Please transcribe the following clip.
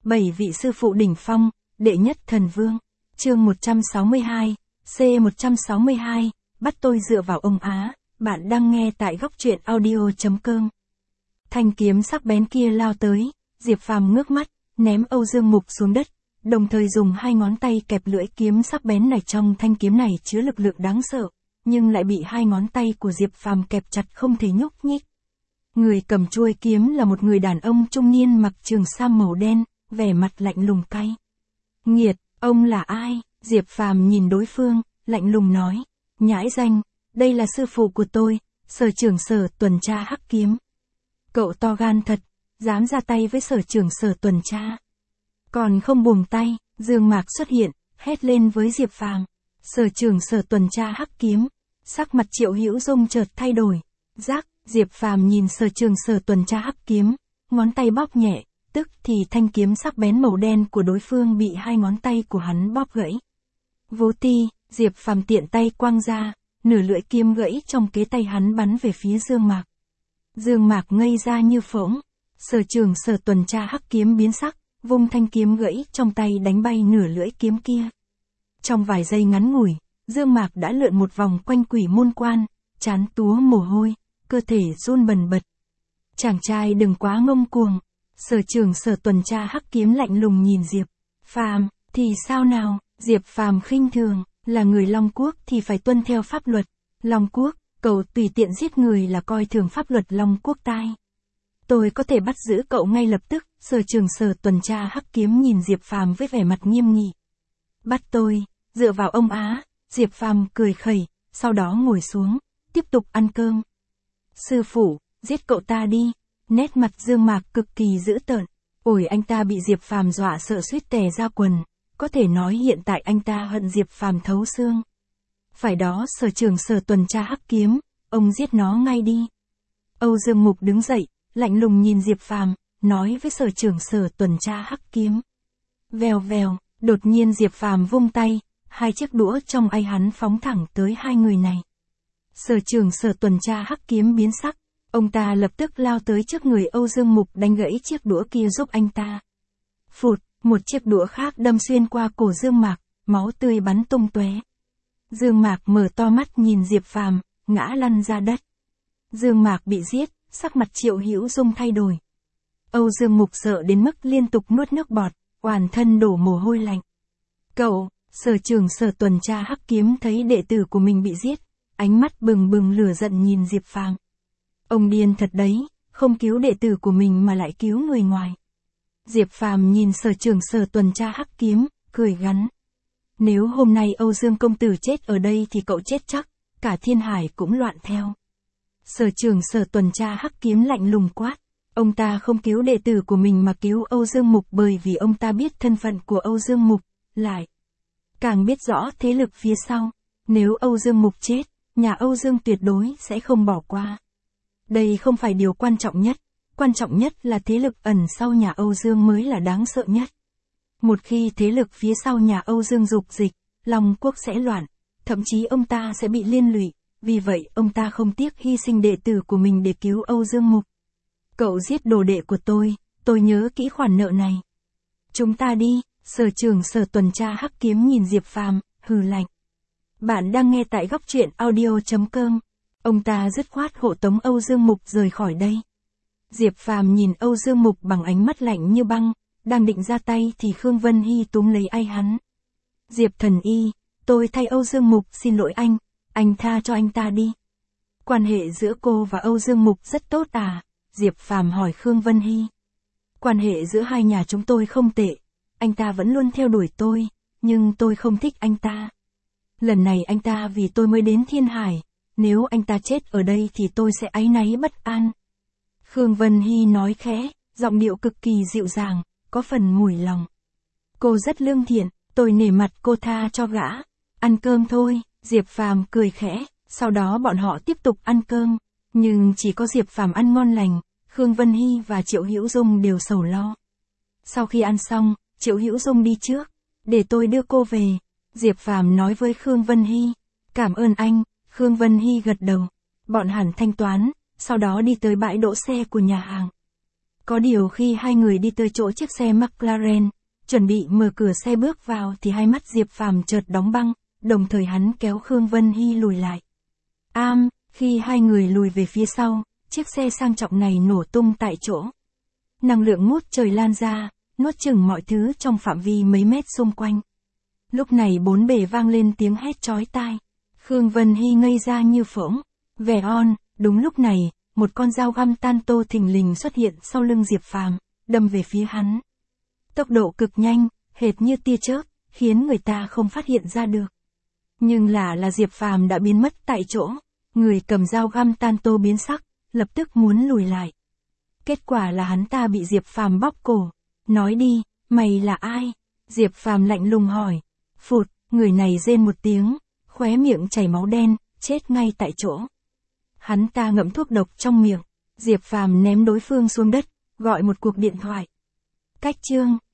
7 vị sư phụ đỉnh phong, đệ nhất thần vương. Chương 162, C162, bắt tôi dựa vào ông Á. Bạn đang nghe tại góc truyện audio.com. Thanh kiếm sắc bén kia lao tới, Diệp Phàm ngước mắt, ném Âu Dương Mục xuống đất, đồng thời dùng hai ngón tay kẹp lưỡi kiếm sắc bén này. Trong thanh kiếm này chứa lực lượng đáng sợ, nhưng lại bị hai ngón tay của Diệp Phàm kẹp chặt không thể nhúc nhích. Người cầm chuôi kiếm là một người đàn ông trung niên mặc trường sam màu đen, vẻ mặt lạnh lùng cay. Nghiệt, ông là ai? Diệp Phàm nhìn đối phương, lạnh lùng nói. Nhãi danh, đây là sư phụ của tôi, sở trưởng sở tuần tra Hắc Kiếm. Cậu to gan thật, dám ra tay với sở trưởng sở tuần tra. Còn không buông tay, Dương Mạc xuất hiện, hét lên với Diệp Phàm. Sở trưởng sở tuần tra Hắc Kiếm. Sắc mặt Triệu Hữu Dung chợt thay đổi. Rắc, Diệp Phàm nhìn sở trưởng sở tuần tra Hắc Kiếm, ngón tay bóp nhẹ, tức thì thanh kiếm sắc bén màu đen của đối phương bị hai ngón tay của hắn bóp gãy. Vô ti, Diệp Phàm tiện tay quăng ra, nửa lưỡi kiếm gãy trong kế tay hắn bắn về phía Dương Mạc. Dương Mạc ngây ra như phỗng, sở trưởng sở tuần tra Hắc Kiếm biến sắc, vung thanh kiếm gãy trong tay đánh bay nửa lưỡi kiếm kia. Trong vài giây ngắn ngủi, Dương Mạc đã lượn một vòng quanh Quỷ Môn Quan, trán túa mồ hôi, cơ thể run bần bật. Chàng trai đừng quá ngông cuồng. Sở trưởng sở tuần tra Hắc Kiếm lạnh lùng nhìn Diệp Phàm, thì sao nào? Diệp Phàm khinh thường, là người Long Quốc thì phải tuân theo pháp luật. Long Quốc, cậu tùy tiện giết người là coi thường pháp luật Long Quốc tai. Tôi có thể bắt giữ cậu ngay lập tức. Sở trưởng sở tuần tra Hắc Kiếm nhìn Diệp Phàm với vẻ mặt nghiêm nghị. Bắt tôi, dựa vào ông Á. Diệp Phàm cười khẩy, sau đó ngồi xuống, tiếp tục ăn cơm. Sư phụ, giết cậu ta đi. Nét mặt Dương Mạc cực kỳ dữ tợn. Ôi, anh ta bị Diệp Phàm dọa sợ suýt tè ra quần. Có thể nói hiện tại anh ta hận Diệp Phàm thấu xương. Phải đó, sở trưởng sở tuần tra Hắc Kiếm, ông giết nó ngay đi. Âu Dương Mục đứng dậy, lạnh lùng nhìn Diệp Phàm, nói với sở trưởng sở tuần tra Hắc Kiếm. Vèo vèo, đột nhiên Diệp Phàm vung tay, hai chiếc đũa trong tay hắn phóng thẳng tới hai người này. Sở trưởng sở tuần tra Hắc Kiếm biến sắc. Ông ta lập tức lao tới trước người Âu Dương Mục đánh gãy chiếc đũa kia giúp anh ta. Phụt, một chiếc đũa khác đâm xuyên qua cổ Dương Mạc, máu tươi bắn tung tóe. Dương Mạc mở to mắt nhìn Diệp Phàm, ngã lăn ra đất. Dương Mạc bị giết, sắc mặt Triệu Hữu Dung thay đổi. Âu Dương Mục sợ đến mức liên tục nuốt nước bọt, toàn thân đổ mồ hôi lạnh. Cậu, sở trưởng sở tuần tra Hắc Kiếm thấy đệ tử của mình bị giết, ánh mắt bừng bừng lửa giận nhìn Diệp Phàm. Ông điên thật đấy, không cứu đệ tử của mình mà lại cứu người ngoài. Diệp Phàm nhìn sở trưởng sở tuần tra Hắc Kiếm, cười gắn. Nếu hôm nay Âu Dương công tử chết ở đây thì cậu chết chắc, cả thiên hải cũng loạn theo. Sở trưởng sở tuần tra Hắc Kiếm lạnh lùng quát. Ông ta không cứu đệ tử của mình mà cứu Âu Dương Mục bởi vì ông ta biết thân phận của Âu Dương Mục, lại càng biết rõ thế lực phía sau. Nếu Âu Dương Mục chết, nhà Âu Dương tuyệt đối sẽ không bỏ qua. Đây không phải điều quan trọng nhất là thế lực ẩn sau nhà Âu Dương mới là đáng sợ nhất. Một khi thế lực phía sau nhà Âu Dương dục dịch, Long Quốc sẽ loạn, thậm chí ông ta sẽ bị liên lụy, vì vậy ông ta không tiếc hy sinh đệ tử của mình để cứu Âu Dương Mục. Cậu giết đồ đệ của tôi nhớ kỹ khoản nợ này. Chúng ta đi, sở trưởng sở tuần tra Hắc Kiếm nhìn Diệp Phàm, hừ lạnh. Bạn đang nghe tại góc truyện audio.com. Ông ta dứt khoát hộ tống Âu Dương Mục rời khỏi đây. Diệp Phàm nhìn Âu Dương Mục bằng ánh mắt lạnh như băng, đang định ra tay thì Khương Vân Hy túm lấy tay hắn. Diệp thần y, tôi thay Âu Dương Mục xin lỗi anh tha cho anh ta đi. Quan hệ giữa cô và Âu Dương Mục rất tốt à? Diệp Phàm hỏi Khương Vân Hy. Quan hệ giữa hai nhà chúng tôi không tệ, anh ta vẫn luôn theo đuổi tôi, nhưng tôi không thích anh ta. Lần này anh ta vì tôi mới đến Thiên Hải. Nếu anh ta chết ở đây thì tôi sẽ áy náy bất an. Khương Vân Hy nói khẽ, giọng điệu cực kỳ dịu dàng, có phần mùi lòng. Cô rất lương thiện, tôi nể mặt cô tha cho gã. Ăn cơm thôi, Diệp Phàm cười khẽ, sau đó bọn họ tiếp tục ăn cơm. Nhưng chỉ có Diệp Phàm ăn ngon lành, Khương Vân Hy và Triệu Hữu Dung đều sầu lo. Sau khi ăn xong, Triệu Hữu Dung đi trước, để tôi đưa cô về. Diệp Phàm nói với Khương Vân Hy, cảm ơn anh. Khương Vân Hy gật đầu. Bọn hắn thanh toán, sau đó đi tới bãi đỗ xe của nhà hàng. Có điều khi hai người đi tới chỗ chiếc xe McLaren, chuẩn bị mở cửa xe bước vào thì hai mắt Diệp Phàm chợt đóng băng, đồng thời hắn kéo Khương Vân Hy lùi lại. Khi hai người lùi về phía sau, chiếc xe sang trọng này nổ tung tại chỗ. Năng lượng ngút trời lan ra, nuốt chửng mọi thứ trong phạm vi mấy mét xung quanh. Lúc này bốn bề vang lên tiếng hét chói tai. Khương Vân Hy ngây ra như phỗng. Vẻ on, đúng lúc này, một con dao găm tanto thình lình xuất hiện sau lưng Diệp Phàm, đâm về phía hắn. Tốc độ cực nhanh, hệt như tia chớp, khiến người ta không phát hiện ra được. Nhưng là Diệp Phàm đã biến mất tại chỗ. Người cầm dao găm tanto biến sắc, lập tức muốn lùi lại. Kết quả là hắn ta bị Diệp Phàm bóp cổ. Nói đi, mày là ai? Diệp Phàm lạnh lùng hỏi. Phụt, người này rên một tiếng, khóe miệng chảy máu đen, chết ngay tại chỗ. Hắn ta ngậm thuốc độc trong miệng. Diệp Phàm ném đối phương xuống đất, gọi một cuộc điện thoại. Cách chương